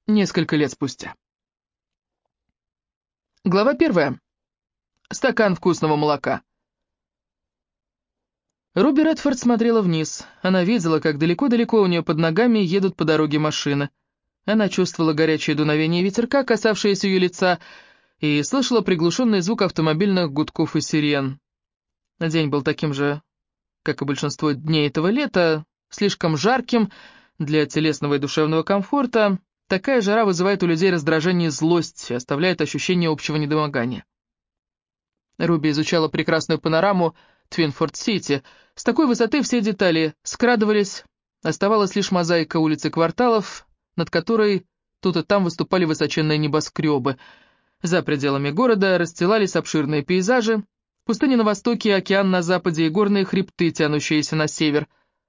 несколько лет спустя. Глава 1. Стакан вкусного молока. Руби Редфорд смотрела вниз. Она видела, как далеко-далеко у нее под ногами едут по дороге машины. Она чувствовала горячее дуновение ветерка, касавшееся ее лица, и слышала приглушенный звук автомобильных гудков и сирен. День был таким же, как и большинство дней этого лета, слишком жарким для телесного и душевного комфорта. Такая жара вызывает у людей раздражение и злость и оставляет ощущение общего недомогания. Руби изучала прекрасную панораму Твинфорд-Сити. С такой высоты все детали скрадывались, оставалась лишь мозаика улиц и кварталов, над которой тут и там выступали высоченные небоскребы. За пределами города расстилались обширные пейзажи, пустыни на востоке, океан на западе и горные хребты, тянущиеся на север.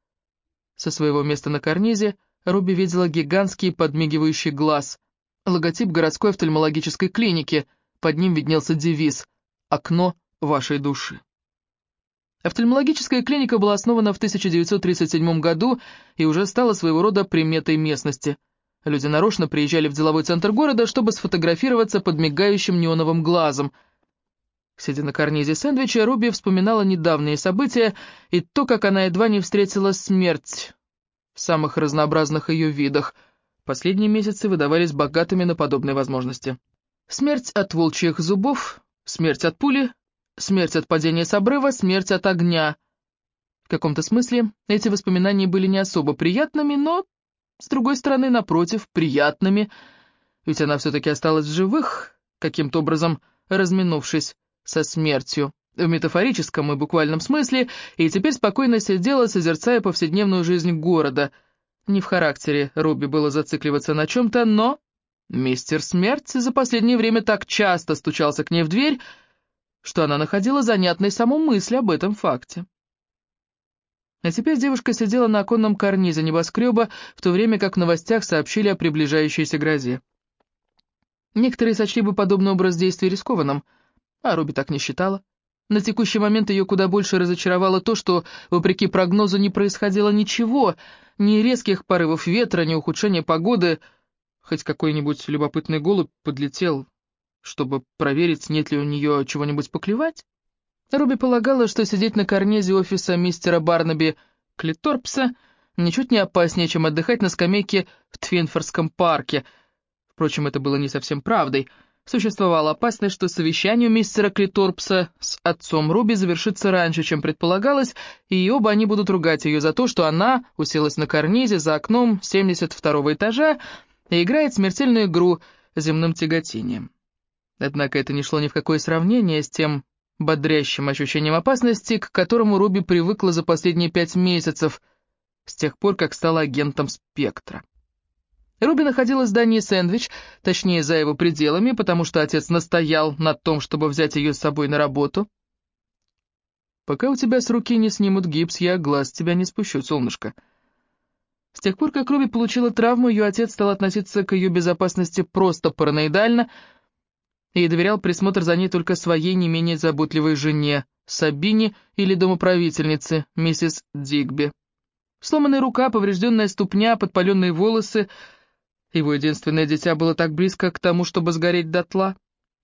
Со своего места на карнизе Руби видела гигантский подмигивающий глаз, логотип городской офтальмологической клиники, под ним виднелся девиз «Окно вашей души». Офтальмологическая клиника была основана в 1937 году и уже стала своего рода приметой местности. Люди нарочно приезжали в деловой центр города, чтобы сфотографироваться под мигающим неоновым глазом. Сидя на карнизе сэндвича, Руби вспоминала недавние события и то, как она едва не встретила смерть в самых разнообразных ее видах. Последние месяцы выдавались богатыми на подобные возможности. Смерть от волчьих зубов, смерть от пули, смерть от падения с обрыва, смерть от огня. В каком-то смысле эти воспоминания были не особо приятными, но, с другой стороны, напротив, приятными, ведь она все-таки осталась в живых, каким-то образом разминувшись со смертью, в метафорическом и буквальном смысле, и теперь спокойно сидела, созерцая повседневную жизнь города. Не в характере Руби было зацикливаться на чем-то, но мистер Смерть за последнее время так часто стучался к ней в дверь, что она находила занятной саму мысль об этом факте. А теперь девушка сидела на оконном карнизе небоскреба, в то время как в новостях сообщили о приближающейся грозе. Некоторые сочли бы подобный образ действий рискованным, а Руби так не считала. На текущий момент ее куда больше разочаровало то, что, вопреки прогнозу, не происходило ничего, ни резких порывов ветра, ни ухудшения погоды. Хоть какой-нибудь любопытный голубь подлетел, чтобы проверить, нет ли у нее чего-нибудь поклевать. Руби полагала, что сидеть на карнизе офиса мистера Барнаби Клиторпса ничуть не опаснее, чем отдыхать на скамейке в Твинфордском парке. Впрочем, это было не совсем правдой. Существовала опасность, что совещание у мистера Клиторпса с отцом Руби завершится раньше, чем предполагалось, и оба они будут ругать ее за то, что она уселась на карнизе за окном 72-го этажа и играет смертельную игру с земным тяготением. Однако это не шло ни в какое сравнение с тем бодрящим ощущением опасности, к которому Руби привыкла за последние 5 месяцев, с тех пор, как стала агентом «Спектра». Руби находила в здании «Сэндвич», точнее, за его пределами, потому что отец настоял на том, чтобы взять ее с собой на работу. «Пока у тебя с руки не снимут гипс, я глаз с тебя не спущу, солнышко». С тех пор, как Руби получила травму, ее отец стал относиться к ее безопасности просто параноидально и доверял присмотр за ней только своей не менее заботливой жене, Сабине, или домоправительнице, миссис Дигби. Сломанная рука, поврежденная ступня, подпаленные волосы. Его единственное дитя было так близко к тому, чтобы сгореть дотла.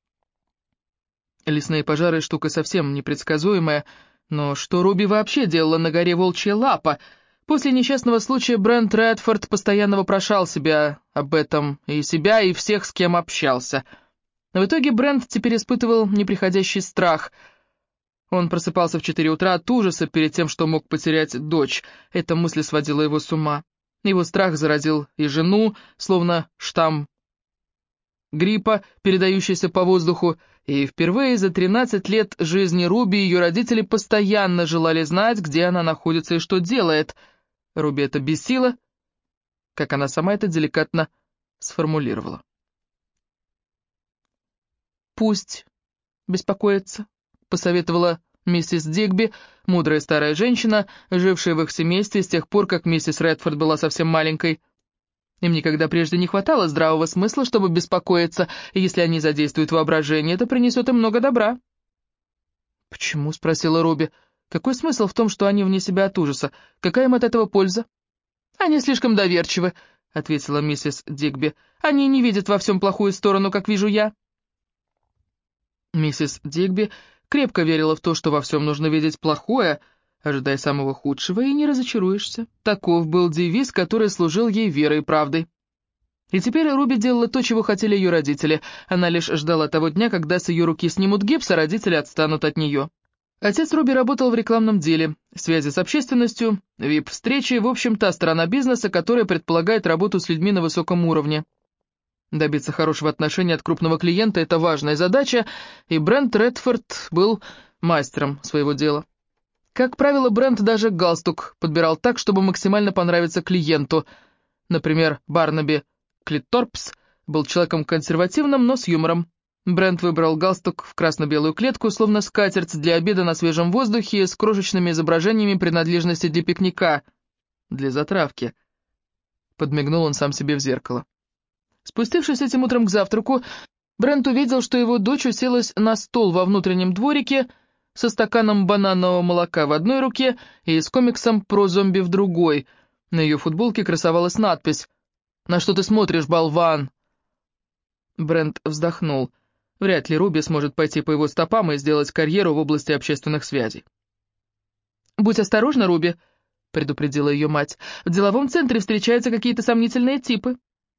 Лесные пожары — штука совсем непредсказуемая, но что Руби вообще делала на горе Волчья Лапа? После несчастного случая Брент Редфорд постоянно вопрошал себя об этом, и себя, и всех, с кем общался. В итоге Брент теперь испытывал неприходящий страх. Он просыпался в 4 утра от ужаса перед тем, что мог потерять дочь. Эта мысль сводила его с ума. Его страх заразил и жену, словно штамм гриппа, передающийся по воздуху, и впервые за 13 лет жизни Руби ее родители постоянно желали знать, где она находится и что делает. Руби это бесило, как она сама это деликатно сформулировала. «Пусть беспокоится», — посоветовала миссис Дигби, мудрая старая женщина, жившая в их семействе с тех пор, как миссис Редфорд была совсем маленькой. Им никогда прежде не хватало здравого смысла, чтобы беспокоиться, и если они задействуют воображение, это принесет им много добра. «Почему?» — спросила Руби. «Какой смысл в том, что они вне себя от ужаса? Какая им от этого польза?» «Они слишком доверчивы», — ответила миссис Дигби. «Они не видят во всем плохую сторону, как вижу я». Миссис Дигби крепко верила в то, что во всем нужно видеть плохое, ожидая самого худшего, и не разочаруешься. Таков был девиз, который служил ей верой и правдой. И теперь Руби делала то, чего хотели ее родители. Она лишь ждала того дня, когда с ее руки снимут гипс, а родители отстанут от нее. Отец Руби работал в рекламном деле, связи с общественностью, вип-встречи, в общем, та сторона бизнеса, которая предполагает работу с людьми на высоком уровне. Добиться хорошего отношения от крупного клиента – это важная задача, и Брент Редфорд был мастером своего дела. Как правило, Брент даже галстук подбирал так, чтобы максимально понравиться клиенту. Например, Барнаби Клитторпс был человеком консервативным, но с юмором. Брент выбрал галстук в красно-белую клетку, словно скатерть для обеда на свежем воздухе, с крошечными изображениями принадлежности для пикника. Для затравки. Подмигнул он сам себе в зеркало. Спустившись этим утром к завтраку, Брент увидел, что его дочь уселась на стол во внутреннем дворике со стаканом бананового молока в одной руке и с комиксом про зомби в другой. На ее футболке красовалась надпись «На что ты смотришь, болван?» Брент вздохнул. Вряд ли Руби сможет пойти по его стопам и сделать карьеру в области общественных связей. «Будь осторожна, Руби», — предупредила ее мать. «В деловом центре встречаются какие-то сомнительные типы».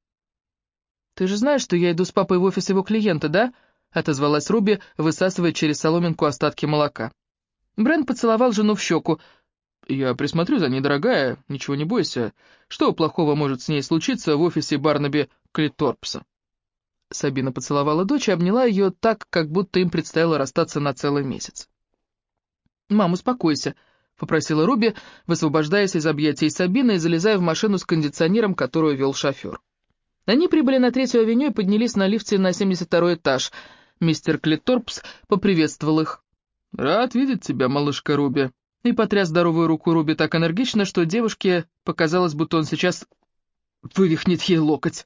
«Ты же знаешь, что я иду с папой в офис его клиента, да?» — отозвалась Руби, высасывая через соломинку остатки молока. Брент поцеловал жену в щеку. «Я присмотрю за ней, дорогая, ничего не бойся. Что плохого может с ней случиться в офисе Барнаби Клитторпса?» Сабина поцеловала дочь и обняла ее так, как будто им предстояло расстаться на целый месяц. «Мам, успокойся», — попросила Руби, высвобождаясь из объятий Сабины и залезая в машину с кондиционером, которую вел шофер. Они прибыли на 3-ю авеню и поднялись на лифте на 72-й этаж. Мистер Клитторпс поприветствовал их. «Рад видеть тебя, малышка Руби», и потряс здоровую руку Руби так энергично, что девушке показалось, будто он сейчас вывихнет ей локоть.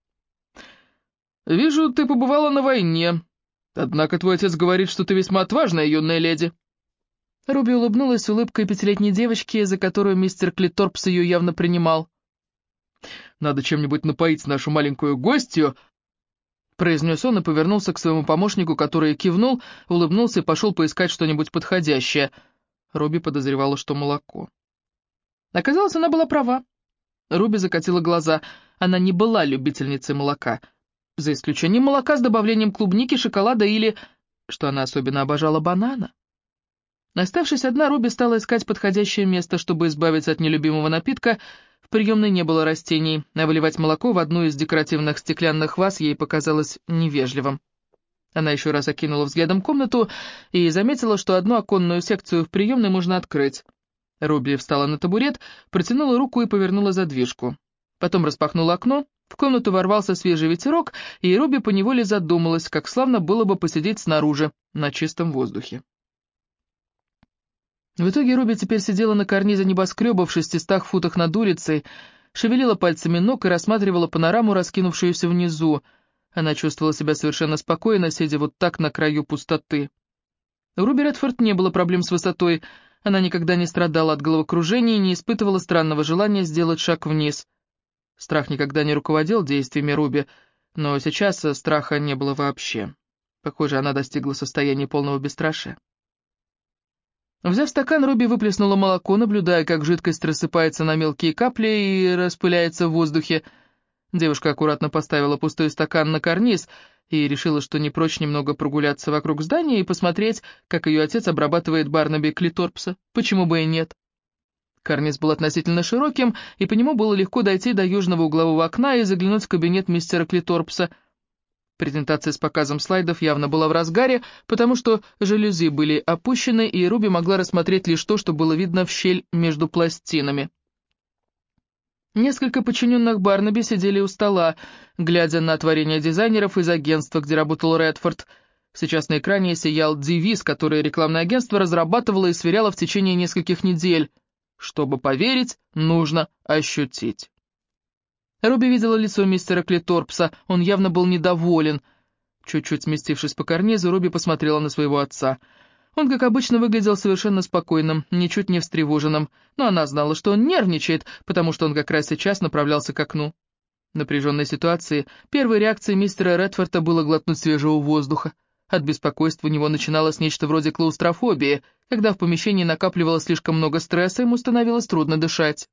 «Вижу, ты побывала на войне. Однако твой отец говорит, что ты весьма отважная юная леди». Руби улыбнулась улыбкой 5-летней девочки, за которую мистер Клитторпс ее явно принимал. «Надо чем-нибудь напоить нашу маленькую гостью», — произнес он и повернулся к своему помощнику, который кивнул, улыбнулся и пошел поискать что-нибудь подходящее. Руби подозревала, что молоко. Оказалось, она была права. Руби закатила глаза. Она не была любительницей молока. За исключением молока с добавлением клубники, шоколада или, что она особенно обожала, банана. Оставшись одна, Руби стала искать подходящее место, чтобы избавиться от нелюбимого напитка. В приемной не было растений, а выливать молоко в одну из декоративных стеклянных ваз ей показалось невежливым. Она еще раз окинула взглядом комнату и заметила, что одну оконную секцию в приемной можно открыть. Руби встала на табурет, протянула руку и повернула задвижку. Потом распахнула окно, в комнату ворвался свежий ветерок, и Руби поневоле задумалась, как славно было бы посидеть снаружи, на чистом воздухе. В итоге Руби теперь сидела на карнизе небоскреба в 600 футах над улицей, шевелила пальцами ног и рассматривала панораму, раскинувшуюся внизу. Она чувствовала себя совершенно спокойно, сидя вот так на краю пустоты. У Руби Редфорд не было проблем с высотой, она никогда не страдала от головокружения и не испытывала странного желания сделать шаг вниз. Страх никогда не руководил действиями Руби, но сейчас страха не было вообще. Похоже, она достигла состояния полного бесстрашия. Взяв стакан, Руби выплеснула молоко, наблюдая, как жидкость рассыпается на мелкие капли и распыляется в воздухе. Девушка аккуратно поставила пустой стакан на карниз и решила, что не прочь немного прогуляться вокруг здания и посмотреть, как ее отец обрабатывает Барнаби Клитторпса. Почему бы и нет? Карниз был относительно широким, и по нему было легко дойти до южного углового окна и заглянуть в кабинет мистера Клитторпса. Презентация с показом слайдов явно была в разгаре, потому что жалюзи были опущены, и Руби могла рассмотреть лишь то, что было видно в щель между пластинами. Несколько подчиненных Барнаби сидели у стола, глядя на творение дизайнеров из агентства, где работал Редфорд. Сейчас на экране сиял девиз, который рекламное агентство разрабатывало и сверяло в течение нескольких недель. «Чтобы поверить, нужно ощутить». Руби видела лицо мистера Клитторпса, он явно был недоволен. Чуть-чуть сместившись по карнизу, Руби посмотрела на своего отца. Он, как обычно, выглядел совершенно спокойным, ничуть не встревоженным, но она знала, что он нервничает, потому что он как раз сейчас направлялся к окну. В напряженной ситуации первой реакцией мистера Редфорда было глотнуть свежего воздуха. От беспокойства у него начиналось нечто вроде клаустрофобии. Когда в помещении накапливалось слишком много стресса, ему становилось трудно дышать.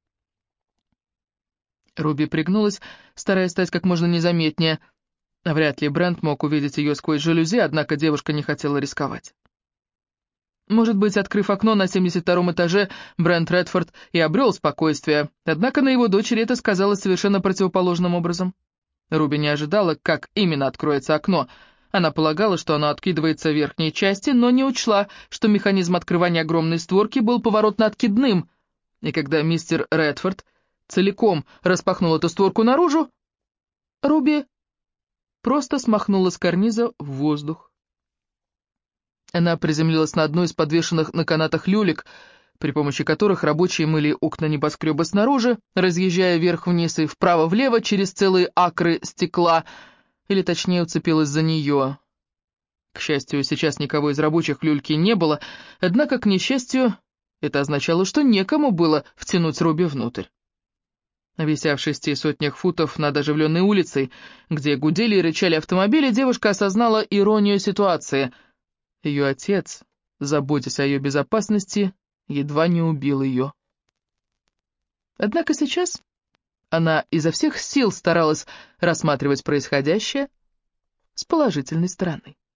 Руби пригнулась, стараясь стать как можно незаметнее. Вряд ли Брент мог увидеть ее сквозь жалюзи, однако девушка не хотела рисковать. Может быть, открыв окно на 72-м этаже, Брент Редфорд и обрел спокойствие, однако на его дочери это сказалось совершенно противоположным образом. Руби не ожидала, как именно откроется окно. Она полагала, что оно откидывается в верхней части, но не учла, что механизм открывания огромной створки был поворотно-откидным, и когда мистер Редфорд целиком распахнул эту створку наружу, Руби просто смахнула с карниза в воздух. Она приземлилась на одну из подвешенных на канатах люлек, при помощи которых рабочие мыли окна небоскреба снаружи, разъезжая вверх-вниз и вправо-влево через целые акры стекла, или точнее уцепилась за нее. К счастью, сейчас никого из рабочих в люльке не было, однако, к несчастью, это означало, что некому было втянуть Руби внутрь. Вися в 6 сотнях футов над оживленной улицей, где гудели и рычали автомобили, девушка осознала иронию ситуации. Ее отец, заботясь о ее безопасности, едва не убил ее. Однако сейчас она изо всех сил старалась рассматривать происходящее с положительной стороны.